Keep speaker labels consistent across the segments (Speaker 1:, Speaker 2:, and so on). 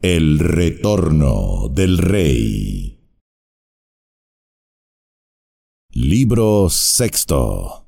Speaker 1: El retorno del rey. Libro sexto.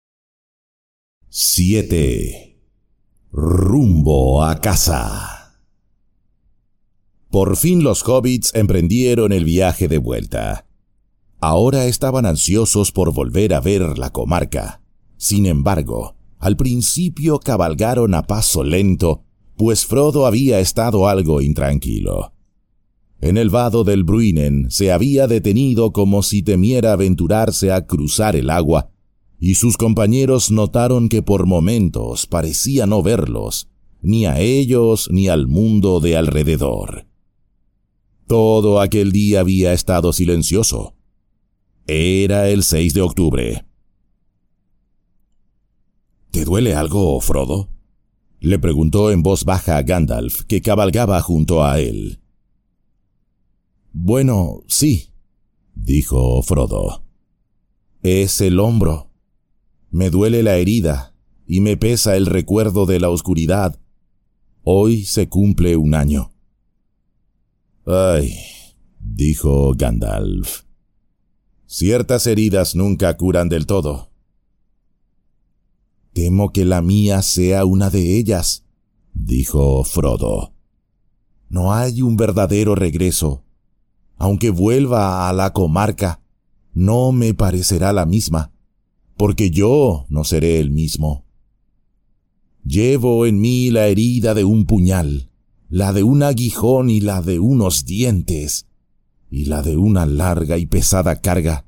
Speaker 1: 7. Rumbo a casa. Por fin los hobbits emprendieron el viaje de vuelta. Ahora estaban ansiosos por volver a ver la comarca. Sin embargo, al principio cabalgaron a paso lento, pues Frodo había estado algo intranquilo. En el vado del Bruinen se había detenido como si temiera aventurarse a cruzar el agua, y sus compañeros notaron que por momentos parecía no verlos, ni a ellos ni al mundo de alrededor. Todo aquel día había estado silencioso. Era el 6 de octubre. ¿Te duele algo, Frodo?, le preguntó en voz baja a Gandalf, que cabalgaba junto a él. «Bueno, sí», dijo Frodo. «Es el hombro. Me duele la herida y me pesa el recuerdo de la oscuridad. Hoy se cumple un año». «Ay», dijo Gandalf. «Ciertas heridas nunca curan del todo». «Temo que la mía sea una de ellas», dijo Frodo. «No hay un verdadero regreso. Aunque vuelva a la comarca, no me parecerá la misma, porque yo no seré el mismo. Llevo en mí la herida de un puñal, la de un aguijón y la de unos dientes, y la de una larga y pesada carga.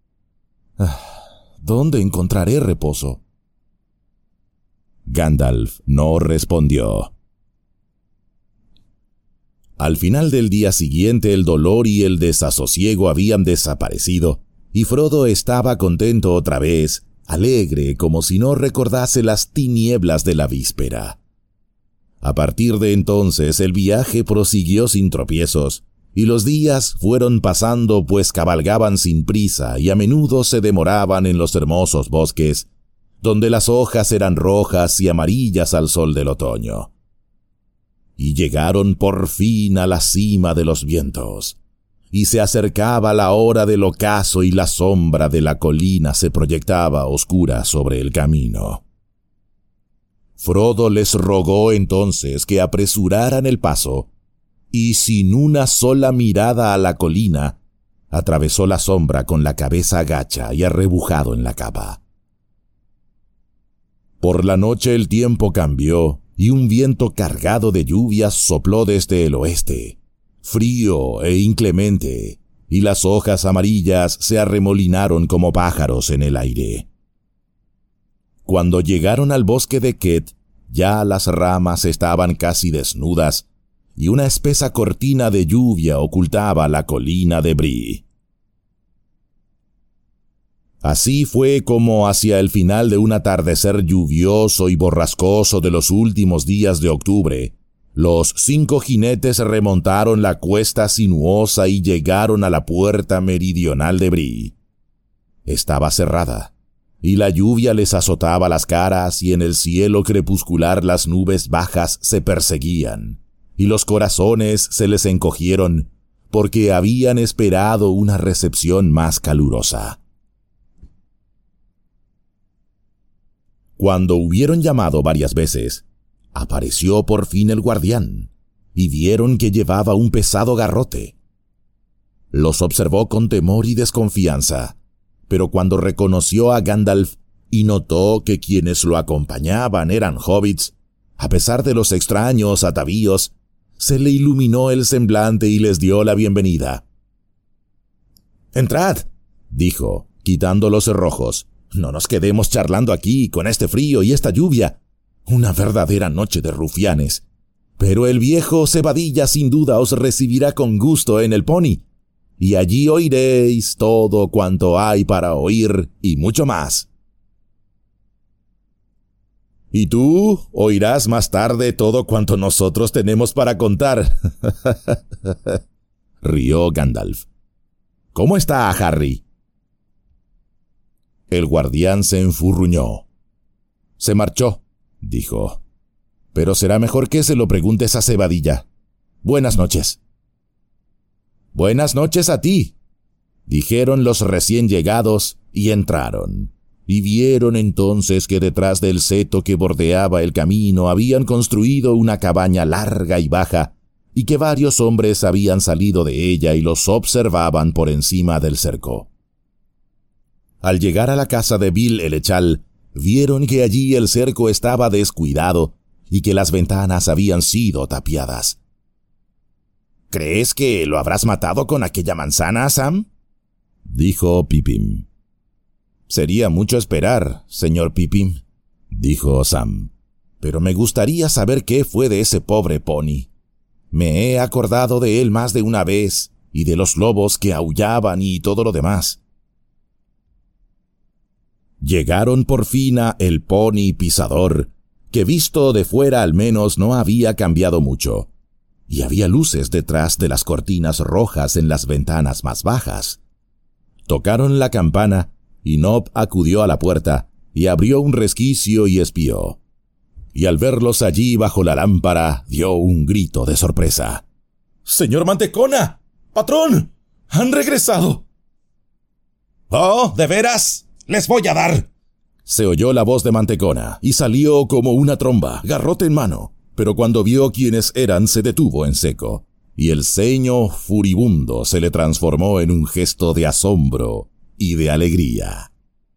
Speaker 1: ¿Dónde encontraré reposo?». Gandalf no respondió. Al final del día siguiente el dolor y el desasosiego habían desaparecido, y Frodo estaba contento otra vez, alegre como si no recordase las tinieblas de la víspera. A partir de entonces el viaje prosiguió sin tropiezos, y los días fueron pasando pues cabalgaban sin prisa y a menudo se demoraban en los hermosos bosques, donde las hojas eran rojas y amarillas al sol del otoño. Y llegaron por fin a la cima de los vientos, y se acercaba la hora del ocaso y la sombra de la colina se proyectaba oscura sobre el camino. Frodo les rogó entonces que apresuraran el paso, y sin una sola mirada a la colina, atravesó la sombra con la cabeza agacha y arrebujado en la capa. Por la noche el tiempo cambió y un viento cargado de lluvias sopló desde el oeste, frío e inclemente, y las hojas amarillas se arremolinaron como pájaros en el aire. Cuando llegaron al bosque de Qued, ya las ramas estaban casi desnudas y una espesa cortina de lluvia ocultaba la colina de Bree. Así fue como hacia el final de un atardecer lluvioso y borrascoso de los últimos días de octubre, los 5 jinetes remontaron la cuesta sinuosa y llegaron a la puerta meridional de Bree. Estaba cerrada, y la lluvia les azotaba las caras y en el cielo crepuscular las nubes bajas se perseguían, y los corazones se les encogieron porque habían esperado una recepción más calurosa. Cuando hubieron llamado varias veces, apareció por fin el guardián, y vieron que llevaba un pesado garrote. Los observó con temor y desconfianza, pero cuando reconoció a Gandalf y notó que quienes lo acompañaban eran hobbits, a pesar de los extraños atavíos, se le iluminó el semblante y les dio la bienvenida. «Entrad», dijo, quitando los cerrojos. «No nos quedemos charlando aquí con este frío y esta lluvia. Una verdadera noche de rufianes. Pero el viejo Cebadilla sin duda os recibirá con gusto en el pony, y allí oiréis todo cuanto hay para oír y mucho más». «Y tú oirás más tarde todo cuanto nosotros tenemos para contar», rió Gandalf. «¿Cómo está Harry?» El guardián se enfurruñó. «Se marchó», dijo. «Pero será mejor que se lo preguntes a Cebadilla. Buenas noches. Buenas noches a ti, dijeron los recién llegados y entraron. Y vieron entonces que detrás del seto que bordeaba el camino habían construido una cabaña larga y baja, y que varios hombres habían salido de ella y los observaban por encima del cerco. Al llegar a la casa de Bill el Echal, vieron que allí el cerco estaba descuidado y que las ventanas habían sido tapiadas. —¿Crees que lo habrás matado con aquella manzana, Sam? —dijo Pipim. —Sería mucho esperar, señor Pipim —dijo Sam—, pero me gustaría saber qué fue de ese pobre pony. Me he acordado de él más de una vez, y de los lobos que aullaban y todo lo demás. Llegaron por fin a el pony pisador, que visto de fuera al menos no había cambiado mucho, y había luces detrás de las cortinas rojas en las ventanas más bajas. Tocaron la campana, y Nob acudió a la puerta, y abrió un resquicio y espió. Y al verlos allí bajo la lámpara, dio un grito de sorpresa. —¡Señor Mantecona! ¡Patrón! ¡Han regresado! —¡Oh, de veras! ¡Les voy a dar! Se oyó la voz de Mantecona, y salió como una tromba, garrote en mano, pero cuando vio quiénes eran se detuvo en seco, y el ceño furibundo se le transformó en un gesto de asombro y de alegría.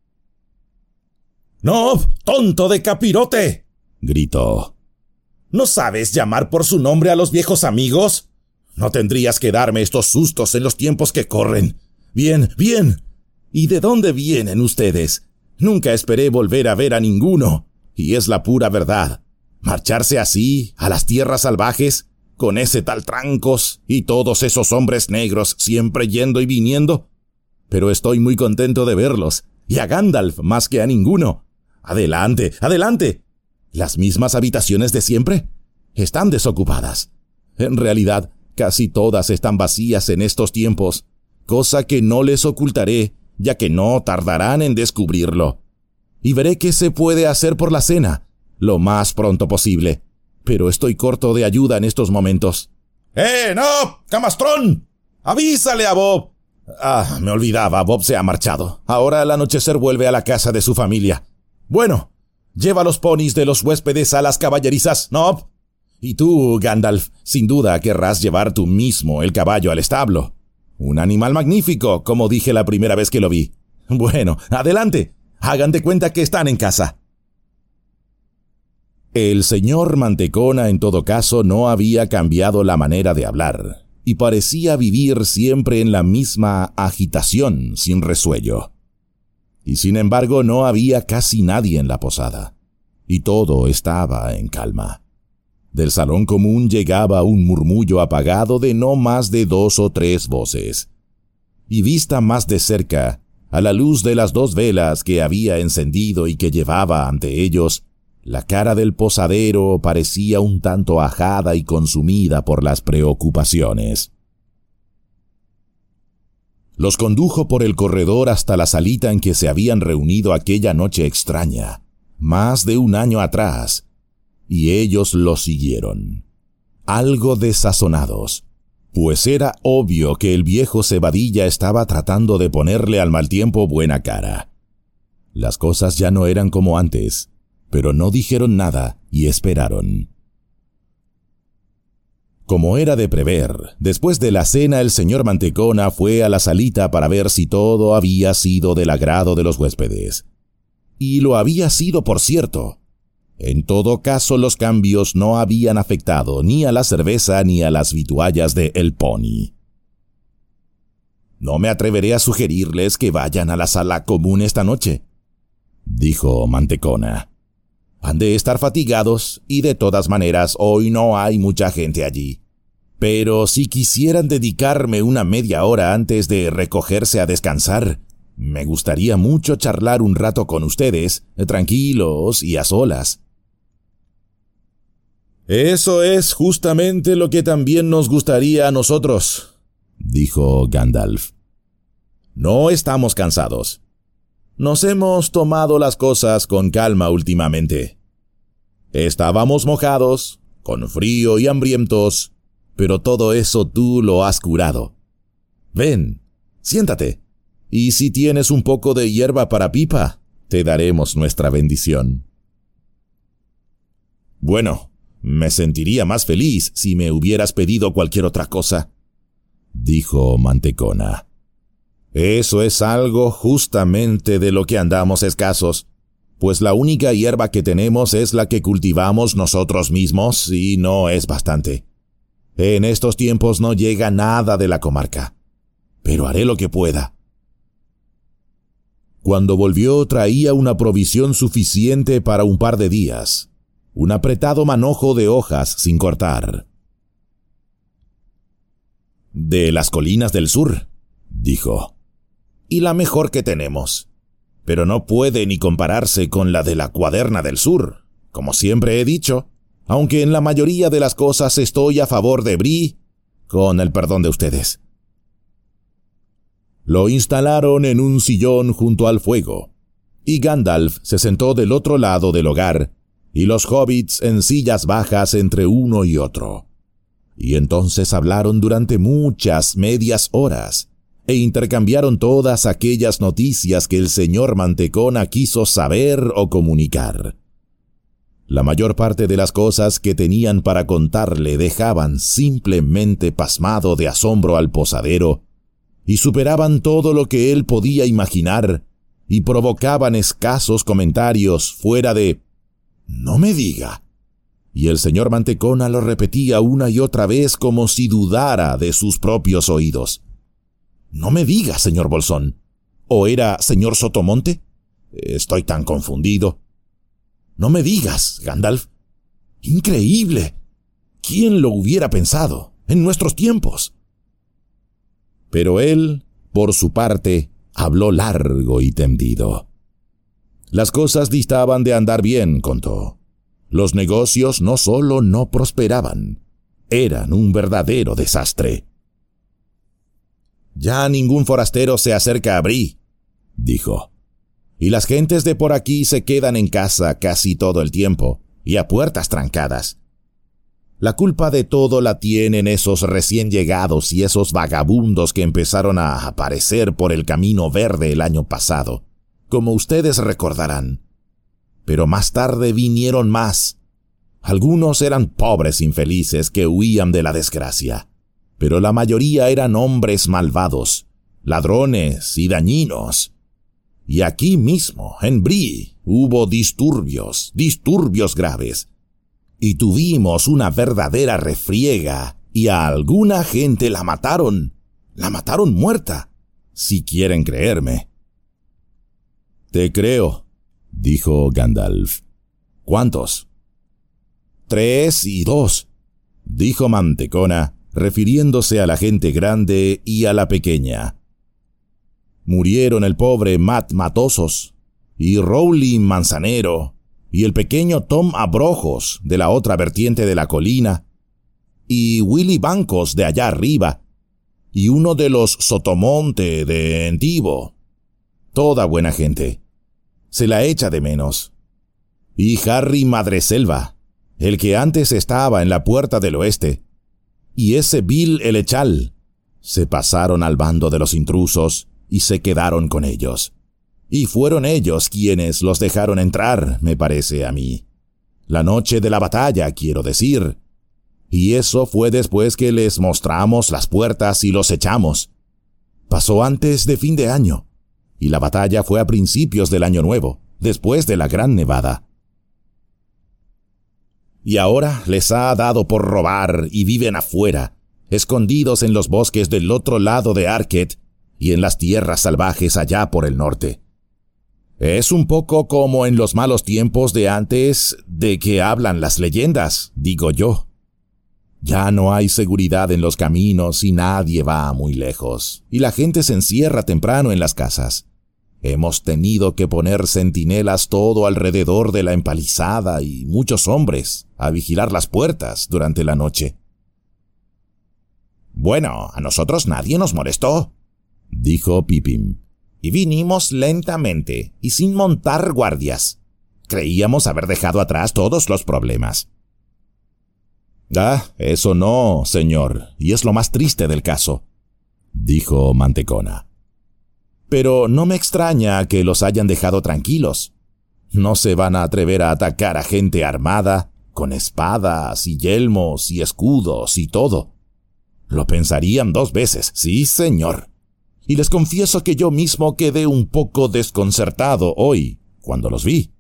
Speaker 1: —¡No, tonto de capirote! —gritó. ¿No sabes llamar por su nombre a los viejos amigos? No tendrías que darme estos sustos en los tiempos que corren. Bien, bien. ¿Y de dónde vienen ustedes? Nunca esperé volver a ver a ninguno, y es la pura verdad. Marcharse así, a las tierras salvajes, con ese tal Trancos y todos esos hombres negros siempre yendo y viniendo. Pero estoy muy contento de verlos, y a Gandalf más que a ninguno. ¡Adelante, adelante! ¿Las mismas habitaciones de siempre? Están desocupadas. En realidad, casi todas están vacías en estos tiempos, cosa que no les ocultaré, ya que no tardarán en descubrirlo. Y veré qué se puede hacer por la cena, lo más pronto posible. Pero estoy corto de ayuda en estos momentos. ¡No! ¡Camastrón! ¡Avísale a Bob! Me olvidaba, Bob se ha marchado. Ahora al anochecer vuelve a la casa de su familia. Bueno, lleva los ponis de los huéspedes a las caballerizas, ¿no? Y tú, Gandalf, sin duda querrás llevar tú mismo el caballo al establo. Un animal magnífico, como dije la primera vez que lo vi. Bueno, adelante. Hagan de cuenta que están en casa. El señor Mantecona, en todo caso, no había cambiado la manera de hablar, y parecía vivir siempre en la misma agitación, sin resuello. Y sin embargo no había casi nadie en la posada, y todo estaba en calma. Del salón común llegaba un murmullo apagado de no más de 2 o 3 voces. Y vista más de cerca, a la luz de las 2 velas que había encendido y que llevaba ante ellos, la cara del posadero parecía un tanto ajada y consumida por las preocupaciones. Los condujo por el corredor hasta la salita en que se habían reunido aquella noche extraña, más de 1 año atrás, y ellos lo siguieron, algo desazonados, pues era obvio que el viejo Cebadilla estaba tratando de ponerle al mal tiempo buena cara. Las cosas ya no eran como antes, pero no dijeron nada y esperaron. Como era de prever, después de la cena el señor Mantecona fue a la salita para ver si todo había sido del agrado de los huéspedes. Y lo había sido, por cierto. En todo caso, los cambios no habían afectado ni a la cerveza ni a las vituallas de El Pony. «No me atreveré a sugerirles que vayan a la sala común esta noche», dijo Mantecona. «Han de estar fatigados y de todas maneras hoy no hay mucha gente allí. Pero si quisieran dedicarme una media hora antes de recogerse a descansar, me gustaría mucho charlar un rato con ustedes, tranquilos y a solas». «Eso es justamente lo que también nos gustaría a nosotros», dijo Gandalf. «No estamos cansados. Nos hemos tomado las cosas con calma últimamente. Estábamos mojados, con frío y hambrientos, pero todo eso tú lo has curado. Ven, siéntate, y si tienes un poco de hierba para pipa, te daremos nuestra bendición. Bueno, me sentiría más feliz si me hubieras pedido cualquier otra cosa, dijo Mantecona. Eso es algo justamente de lo que andamos escasos, pues la única hierba que tenemos es la que cultivamos nosotros mismos y no es bastante. En estos tiempos no llega nada de la comarca, pero haré lo que pueda. Cuando volvió traía una provisión suficiente para un par de días, un apretado manojo de hojas sin cortar. «De las colinas del sur», dijo, «y la mejor que tenemos, pero no puede ni compararse con la de la Cuaderna del Sur, como siempre he dicho, aunque en la mayoría de las cosas estoy a favor de Bree, con el perdón de ustedes». Lo instalaron en un sillón junto al fuego, y Gandalf se sentó del otro lado del hogar, y los hobbits en sillas bajas entre uno y otro. Y entonces hablaron durante muchas medias horas, e intercambiaron todas aquellas noticias que el señor Mantecona quiso saber o comunicar. La mayor parte de las cosas que tenían para contarle dejaban simplemente pasmado de asombro al posadero, y superaban todo lo que él podía imaginar, y provocaban escasos comentarios fuera de «No me diga». Y el señor Mantecona lo repetía una y otra vez como si dudara de sus propios oídos. «No me diga, señor Bolsón. ¿O era señor Sotomonte? Estoy tan confundido». «No me digas, Gandalf. Increíble. ¿Quién lo hubiera pensado en nuestros tiempos?» Pero él, por su parte, habló largo y tendido. Las cosas distaban de andar bien, contó. Los negocios no solo no prosperaban, eran un verdadero desastre. «Ya ningún forastero se acerca a Bree», dijo, «y las gentes de por aquí se quedan en casa casi todo el tiempo, y a puertas trancadas. La culpa de todo la tienen esos recién llegados y esos vagabundos que empezaron a aparecer por el Camino Verde el año pasado, como ustedes recordarán. Pero más tarde vinieron más. Algunos eran pobres infelices que huían de la desgracia, pero la mayoría eran hombres malvados, ladrones y dañinos. Y aquí mismo, en Bree, hubo disturbios graves. Y tuvimos una verdadera refriega, y a alguna gente la mataron muerta, si quieren creerme». «Te creo», dijo Gandalf. «¿Cuántos?» «3 y 2», dijo Mantecona, refiriéndose a la gente grande y a la pequeña. «Murieron el pobre Matt Matosos, y Rowling Manzanero, y el pequeño Tom Abrojos de la otra vertiente de la colina, y Willy Bancos de allá arriba, y uno de los Sotomonte de Entivo. Toda buena gente. Se la echa de menos. Y Harry Madreselva, el que antes estaba en la Puerta del Oeste, y ese Bill el Echal, se pasaron al bando de los intrusos y se quedaron con ellos. Y fueron ellos quienes los dejaron entrar, me parece a mí. La noche de la batalla, quiero decir. Y eso fue después que les mostramos las puertas y los echamos. Pasó antes de fin de año, y la batalla fue a principios del año nuevo, después de la gran nevada. Y ahora les ha dado por robar y viven afuera, escondidos en los bosques del otro lado de Arquet y en las tierras salvajes allá por el norte. Es un poco como en los malos tiempos de antes de que hablan las leyendas, digo yo. Ya no hay seguridad en los caminos y nadie va muy lejos, y la gente se encierra temprano en las casas. Hemos tenido que poner centinelas todo alrededor de la empalizada y muchos hombres a vigilar las puertas durante la noche. «Bueno, a nosotros nadie nos molestó», dijo Pippin. «Y vinimos lentamente y sin montar guardias. Creíamos haber dejado atrás todos los problemas». Eso no, señor, y es lo más triste del caso, dijo Mantecona. Pero no me extraña que los hayan dejado tranquilos. No se van a atrever a atacar a gente armada, con espadas y yelmos y escudos y todo. Lo pensarían 2 veces, sí, señor. Y les confieso que yo mismo quedé un poco desconcertado hoy, cuando los vi.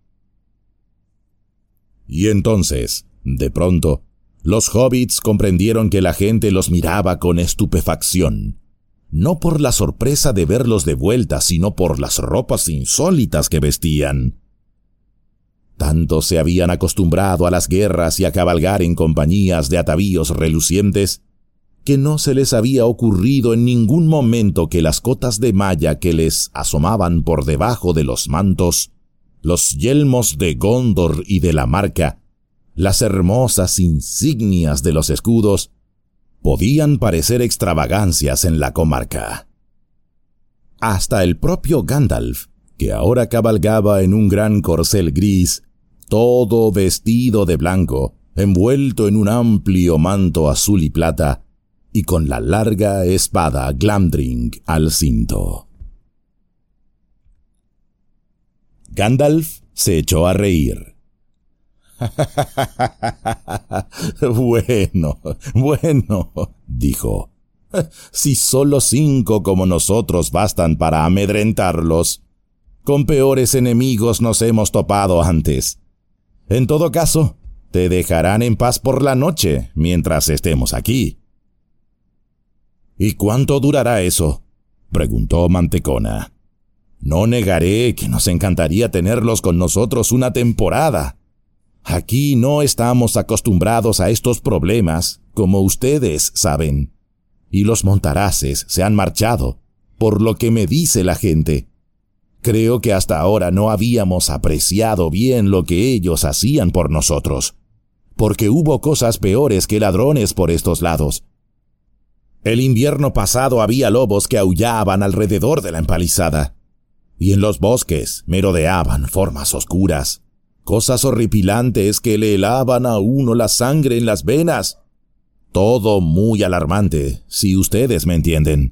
Speaker 1: Y entonces, de pronto, los hobbits comprendieron que la gente los miraba con estupefacción, no por la sorpresa de verlos de vuelta, sino por las ropas insólitas que vestían. Tanto se habían acostumbrado a las guerras y a cabalgar en compañías de atavíos relucientes, que no se les había ocurrido en ningún momento que las cotas de malla que les asomaban por debajo de los mantos, los yelmos de Gondor y de la Marca, las hermosas insignias de los escudos, podían parecer extravagancias en la comarca. Hasta el propio Gandalf, que ahora cabalgaba en un gran corcel gris, todo vestido de blanco, envuelto en un amplio manto azul y plata, y con la larga espada Glamdring al cinto. Gandalf se echó a reír. Bueno, dijo. Si solo 5 como nosotros bastan para amedrentarlos, con peores enemigos nos hemos topado antes. En todo caso, te dejarán en paz por la noche mientras estemos aquí. ¿Y cuánto durará eso?, preguntó Mantecona. No negaré que nos encantaría tenerlos con nosotros una temporada. Aquí no estamos acostumbrados a estos problemas, como ustedes saben. Y los montaraces se han marchado, por lo que me dice la gente. Creo que hasta ahora no habíamos apreciado bien lo que ellos hacían por nosotros, porque hubo cosas peores que ladrones por estos lados. El invierno pasado había lobos que aullaban alrededor de la empalizada, y en los bosques merodeaban formas oscuras, cosas horripilantes que le helaban a uno la sangre en las venas. Todo muy alarmante, si ustedes me entienden.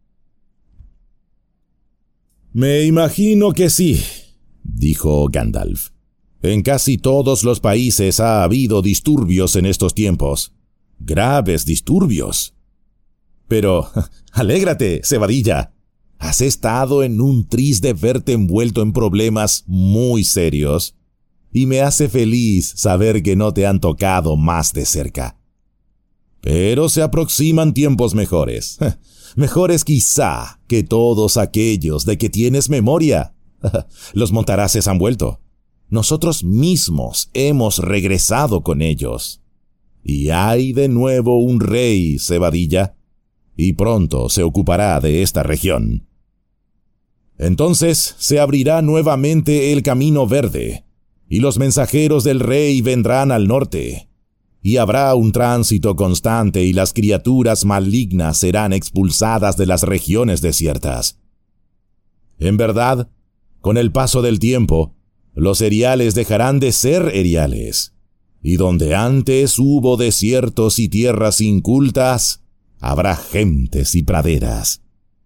Speaker 1: Me imagino que sí, dijo Gandalf. En casi todos los países ha habido disturbios en estos tiempos. Graves disturbios. Pero, alégrate, cebadilla. Has estado en un tris de verte envuelto en problemas muy serios, y me hace feliz saber que no te han tocado más de cerca. Pero se aproximan tiempos mejores. Mejores quizá que todos aquellos de que tienes memoria. Los montaraces han vuelto. Nosotros mismos hemos regresado con ellos. Y hay de nuevo un rey, cebadilla, y pronto se ocupará de esta región. Entonces se abrirá nuevamente el camino verde, y los mensajeros del rey vendrán al norte, y habrá un tránsito constante y las criaturas malignas serán expulsadas de las regiones desiertas. En verdad, con el paso del tiempo, los eriales dejarán de ser eriales, y donde antes hubo desiertos y tierras incultas, habrá gentes y praderas.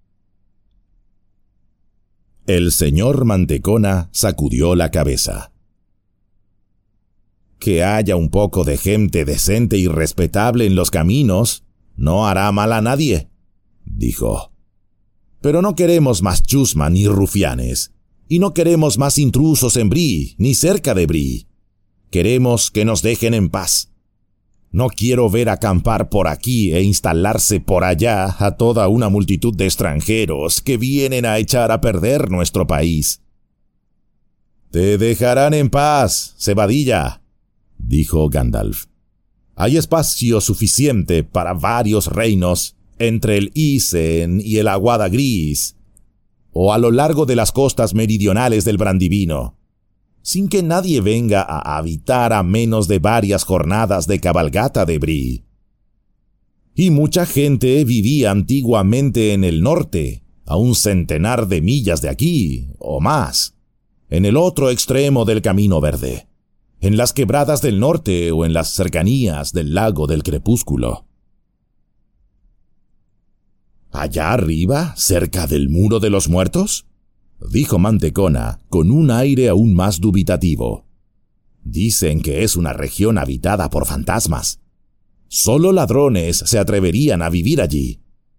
Speaker 1: El señor Mantecona sacudió la cabeza. Que haya un poco de gente decente y respetable en los caminos no hará mal a nadie, dijo. Pero no queremos más chusma ni rufianes, y no queremos más intrusos en Bree, ni cerca de Bree. Queremos que nos dejen en paz. No quiero ver acampar por aquí e instalarse por allá a toda una multitud de extranjeros que vienen a echar a perder nuestro país. Te dejarán en paz, cebadilla, dijo Gandalf. Hay espacio suficiente para varios reinos entre el Isen y el Aguada Gris, o a lo largo de las costas meridionales del Brandivino, sin que nadie venga a habitar a menos de varias jornadas de cabalgata de Bree. Y mucha gente vivía antiguamente en el norte, a 100 de millas de aquí, o más, en el otro extremo del Camino Verde, en las quebradas del norte o en las cercanías del lago del crepúsculo. ¿Allá arriba, cerca del muro de los muertos?, dijo Mantecona con un aire aún más dubitativo. Dicen que es una región habitada por fantasmas. Solo ladrones se atreverían a vivir allí.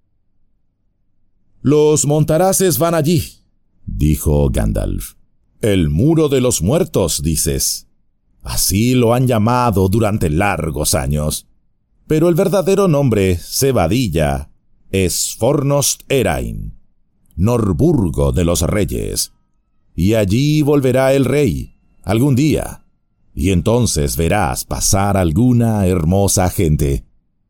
Speaker 1: Los Montaraces van allí, dijo Gandalf. El muro de los muertos, dices. Así lo han llamado durante largos años. Pero el verdadero nombre, Cebadilla, es Fornost Erain, Norburgo de los Reyes. Y allí volverá el rey, algún día, y entonces verás pasar alguna hermosa gente.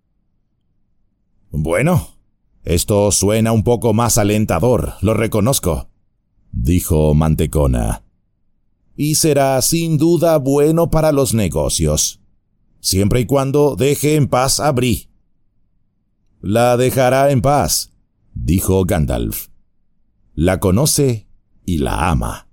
Speaker 1: Bueno, esto suena un poco más alentador, lo reconozco, dijo Mantecona. Y será sin duda bueno para los negocios, siempre y cuando deje en paz a Bree. La dejará en paz, dijo Gandalf. La conoce y la ama.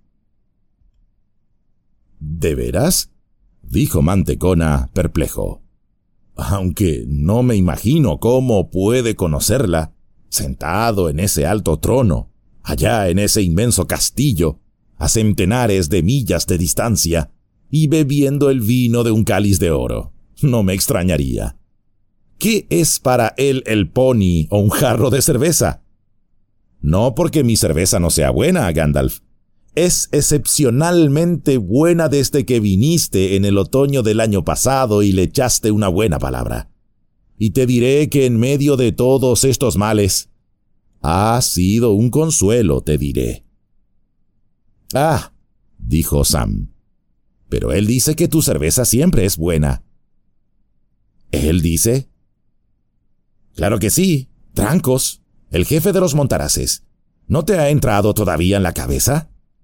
Speaker 1: ¿De veras?, dijo Mantecona, perplejo. Aunque no me imagino cómo puede conocerla, sentado en ese alto trono, allá en ese inmenso castillo, a centenares de millas de distancia, y bebiendo el vino de un cáliz de oro. No me extrañaría. ¿Qué es para él el pony o un jarro de cerveza? No porque mi cerveza no sea buena, Gandalf. Es excepcionalmente buena desde que viniste en el otoño del año pasado y le echaste una buena palabra. Y te diré que en medio de todos estos males, ha sido un consuelo, te diré. Ah, dijo Sam, pero él dice que tu cerveza siempre es buena. ¿Él dice? Claro que sí, Trancos, el jefe de los Montaraces. ¿No te ha entrado todavía en la cabeza?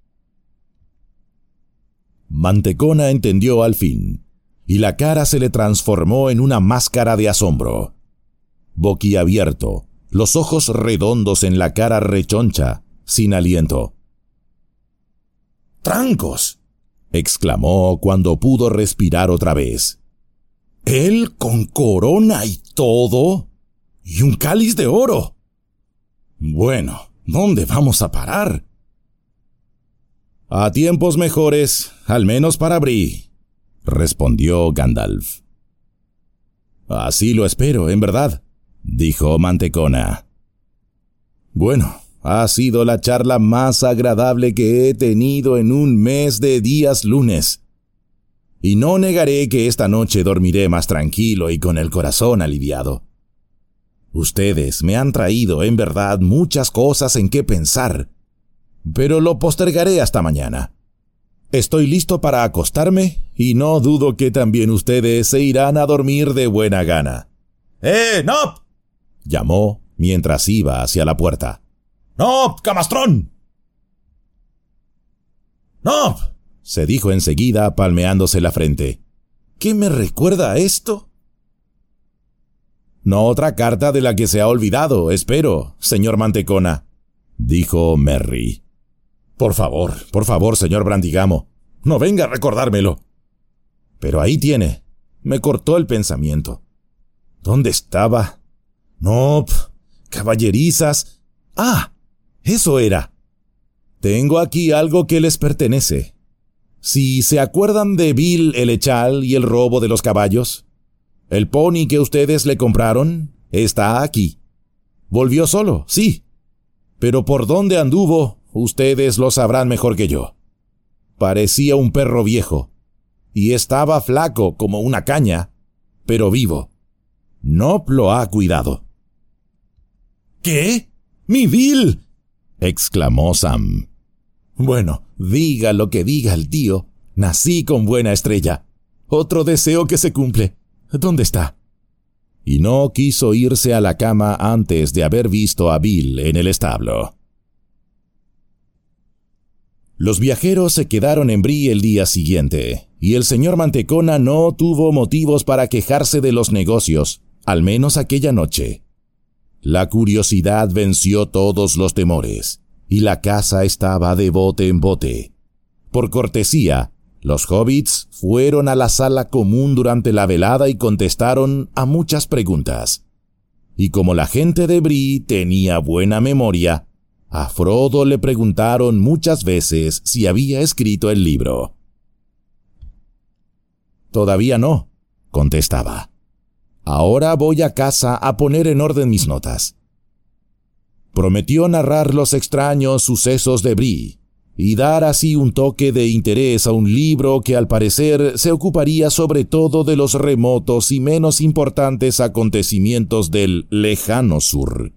Speaker 1: Mantecona entendió al fin, y la cara se le transformó en una máscara de asombro. Boquiabierto, los ojos redondos en la cara rechoncha, sin aliento. ¡Trancos!, exclamó cuando pudo respirar otra vez. ¿Él con corona y todo? ¡Y un cáliz de oro! Bueno, ¿dónde vamos a parar? A tiempos mejores, al menos para Bree, respondió Gandalf. Así lo espero, en verdad, dijo Mantecona. Bueno, ha sido la charla más agradable que he tenido en un mes de días lunes. Y no negaré que esta noche dormiré más tranquilo y con el corazón aliviado. Ustedes me han traído, en verdad, muchas cosas en qué pensar, pero lo postergaré hasta mañana. Estoy listo para acostarme y no dudo que también ustedes se irán a dormir de buena gana. ¡Nop!, llamó mientras iba hacia la puerta. ¡Nop, camastrón! ¡Nop!, se dijo enseguida palmeándose la frente. ¿Qué me recuerda a esto? No otra carta de la que se ha olvidado, espero, señor Mantecona, dijo Merry. Por favor, señor Brandigamo, no venga a recordármelo. Pero ahí tiene, me cortó el pensamiento. ¿Dónde estaba? No, caballerizas. ¡Ah! Eso era. Tengo aquí algo que les pertenece. Si se acuerdan de Bill el Echal y el robo de los caballos, el pony que ustedes le compraron está aquí. Volvió solo, sí, pero por dónde anduvo, ustedes lo sabrán mejor que yo. Parecía un perro viejo, y estaba flaco como una caña, pero vivo. Nop lo ha cuidado. ¿Qué? ¡Mi Bill!, exclamó Sam. Bueno, diga lo que diga el tío, nací con buena estrella. Otro deseo que se cumple. ¿Dónde está? Y no quiso irse a la cama antes de haber visto a Bill en el establo. Los viajeros se quedaron en Bree el día siguiente, y el señor Mantecona no tuvo motivos para quejarse de los negocios, al menos aquella noche. La curiosidad venció todos los temores, y la casa estaba de bote en bote. Por cortesía, Los hobbits fueron a la sala común durante la velada y contestaron a muchas preguntas. Y como la gente de Bree tenía buena memoria, a Frodo le preguntaron muchas veces si había escrito el libro. «Todavía no», contestaba. «Ahora voy a casa a poner en orden mis notas». Prometió narrar los extraños sucesos de Bree y dar así un toque de interés a un libro que al parecer se ocuparía sobre todo de los remotos y menos importantes acontecimientos del lejano sur.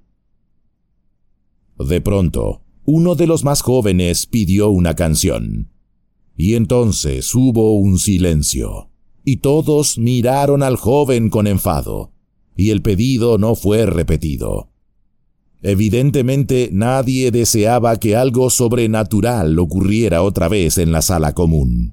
Speaker 1: De pronto, uno de los más jóvenes pidió una canción, y entonces hubo un silencio, y todos miraron al joven con enfado, y el pedido no fue repetido. Evidentemente nadie deseaba que algo sobrenatural ocurriera otra vez en la sala común.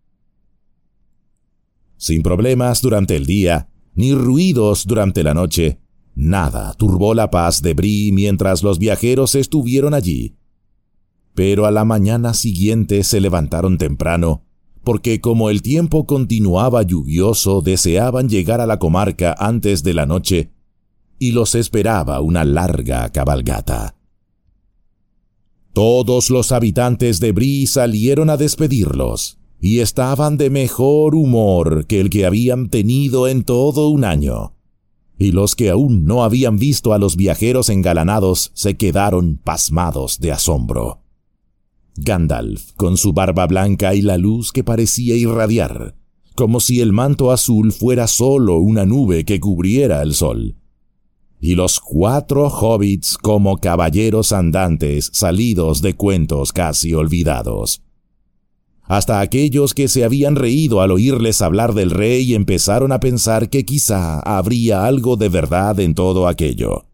Speaker 1: Sin problemas durante el día, ni ruidos durante la noche, nada turbó la paz de Bree mientras los viajeros estuvieron allí. Pero a la mañana siguiente se levantaron temprano, porque como el tiempo continuaba lluvioso deseaban llegar a la comarca antes de la noche, y los esperaba una larga cabalgata. Todos los habitantes de Bree salieron a despedirlos, y estaban de mejor humor que el que habían tenido en todo un año. Y los que aún no habían visto a los viajeros engalanados se quedaron pasmados de asombro. Gandalf, con su barba blanca y la luz que parecía irradiar, como si el manto azul fuera solo una nube que cubriera el sol. Y los 4 hobbits como caballeros andantes salidos de cuentos casi olvidados. Hasta aquellos que se habían reído al oírles hablar del rey empezaron a pensar que quizá habría algo de verdad en todo aquello.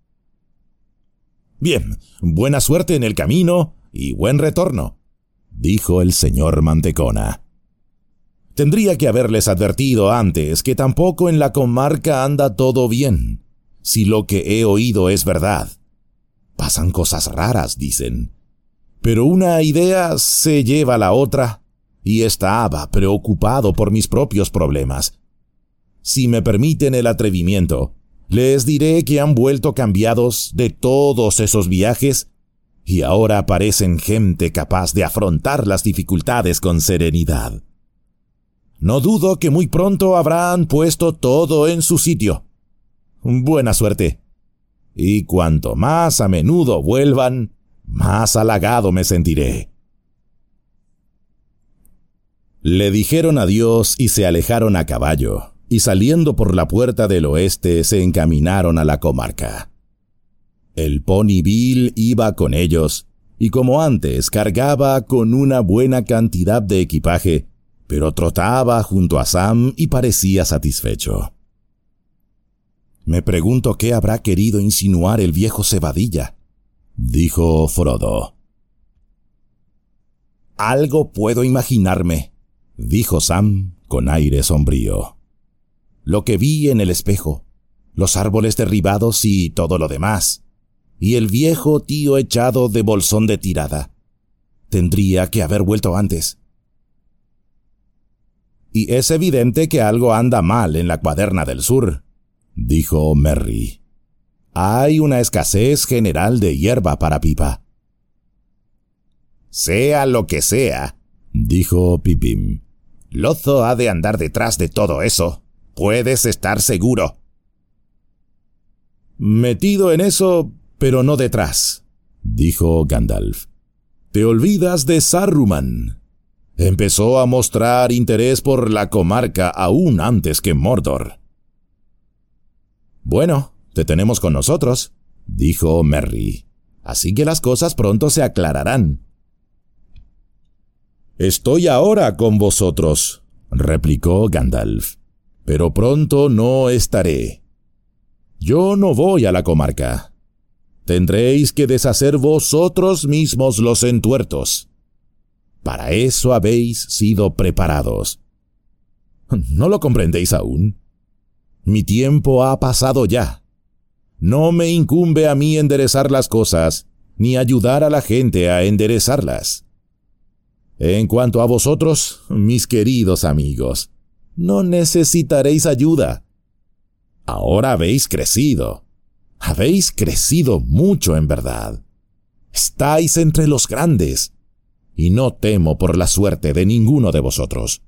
Speaker 1: «Bien, buena suerte en el camino y buen retorno», dijo el señor Mantecona. «Tendría que haberles advertido antes que tampoco en la comarca anda todo bien. Si lo que he oído es verdad. Pasan cosas raras, dicen. Pero una idea se lleva a la otra, y estaba preocupado por mis propios problemas. Si me permiten el atrevimiento, les diré que han vuelto cambiados de todos esos viajes, y ahora parecen gente capaz de afrontar las dificultades con serenidad. No dudo que muy pronto habrán puesto todo en su sitio. Buena suerte. Y cuanto más a menudo vuelvan, más halagado me sentiré». Le dijeron adiós y se alejaron a caballo, y saliendo por la puerta del oeste se encaminaron a la comarca. El Pony Bill iba con ellos, y como antes cargaba con una buena cantidad de equipaje, pero trotaba junto a Sam y parecía satisfecho. «Me pregunto qué habrá querido insinuar el viejo Cebadilla», dijo Frodo. «Algo puedo imaginarme», dijo Sam con aire sombrío. «Lo que vi en el espejo, los árboles derribados y todo lo demás, y el viejo tío echado de bolsón de tirada. Tendría que haber vuelto antes». «Y es evidente que algo anda mal en la Cuaderna del Sur», dijo Merry. «Hay una escasez general de hierba para Pipa». «Sea lo que sea», dijo Pippin, «Lozo ha de andar detrás de todo eso. Puedes estar seguro». «Metido en eso, pero no detrás», dijo Gandalf. «Te olvidas de Saruman. Empezó a mostrar interés por la comarca aún antes que Mordor». «Bueno, te tenemos con nosotros», dijo Merry, «así que las cosas pronto se aclararán». «Estoy ahora con vosotros», replicó Gandalf, «pero pronto no estaré. Yo no voy a la comarca. Tendréis que deshacer vosotros mismos los entuertos. Para eso habéis sido preparados. ¿No lo comprendéis aún? Mi tiempo ha pasado ya. No me incumbe a mí enderezar las cosas, ni ayudar a la gente a enderezarlas. En cuanto a vosotros, mis queridos amigos, no necesitaréis ayuda. Ahora habéis crecido mucho en verdad. Estáis entre los grandes, y no temo por la suerte de ninguno de vosotros.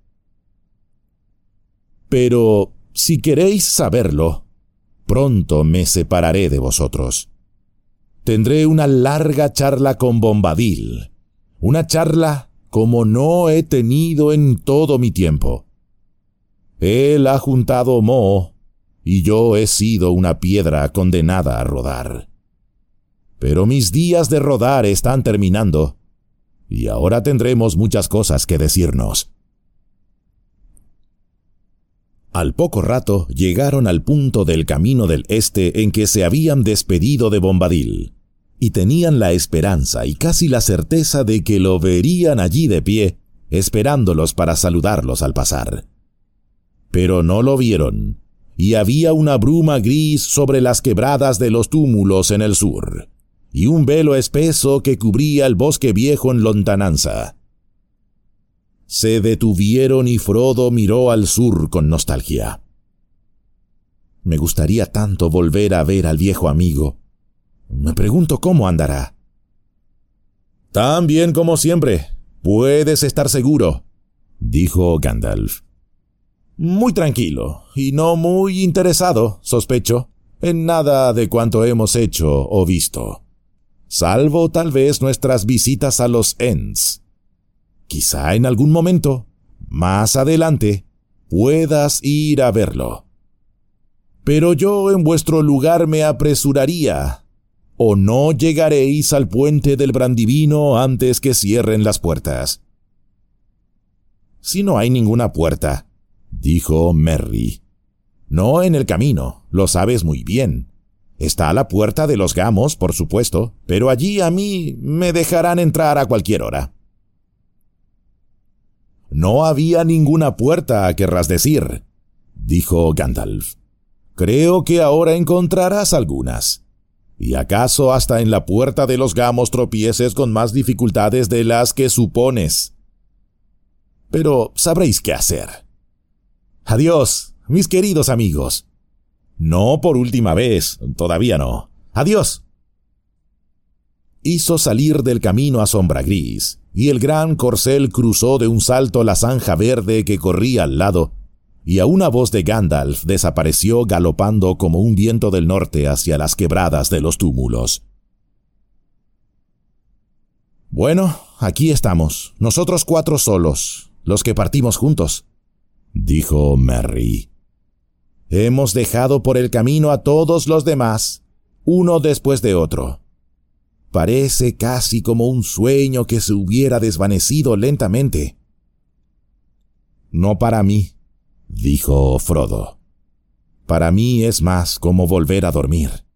Speaker 1: Pero, si queréis saberlo, pronto me separaré de vosotros. Tendré una larga charla con Bombadil, una charla como no he tenido en todo mi tiempo. Él ha juntado moho, y yo he sido una piedra condenada a rodar. Pero mis días de rodar están terminando, y ahora tendremos muchas cosas que decirnos. Al poco rato llegaron al punto del camino del este en que se habían despedido de Bombadil, y tenían la esperanza y casi la certeza de que lo verían allí de pie, esperándolos para saludarlos al pasar. Pero no lo vieron, y había una bruma gris sobre las quebradas de los túmulos en el sur, y un velo espeso que cubría el bosque viejo en lontananza. Se detuvieron y Frodo miró al sur con nostalgia. Me gustaría tanto volver a ver al viejo amigo. Me pregunto cómo andará. Tan bien como siempre, puedes estar seguro, dijo Gandalf. Muy tranquilo, y no muy interesado, sospecho, en nada de cuanto hemos hecho o visto. Salvo tal vez nuestras visitas a los Ents. Quizá en algún momento, más adelante, puedas ir a verlo. Pero yo en vuestro lugar me apresuraría, o no llegaréis al puente del Brandivino antes que cierren las puertas. Si no hay ninguna puerta, dijo Merry. No en el camino, lo sabes muy bien. Está la puerta de los Gamos, por supuesto, pero allí a mí me dejarán entrar a cualquier hora. No había ninguna puerta, querrás decir, dijo Gandalf. Creo que ahora encontrarás algunas. Y acaso hasta en la puerta de los Gamos tropieces con más dificultades de las que supones. Pero sabréis qué hacer. Adiós, mis queridos amigos. No por última vez, todavía no. Adiós. Hizo salir del camino a Sombra Gris, y el gran corcel cruzó de un salto la zanja verde que corría al lado, y a una voz de Gandalf desapareció galopando como un viento del norte hacia las quebradas de los túmulos. Bueno, aquí estamos, nosotros 4 solos, los que partimos juntos, dijo Merry. Hemos dejado por el camino a todos los demás, uno después de otro. Parece casi como un sueño que se hubiera desvanecido lentamente. No para mí, dijo Frodo. Para mí es más como volver a dormir.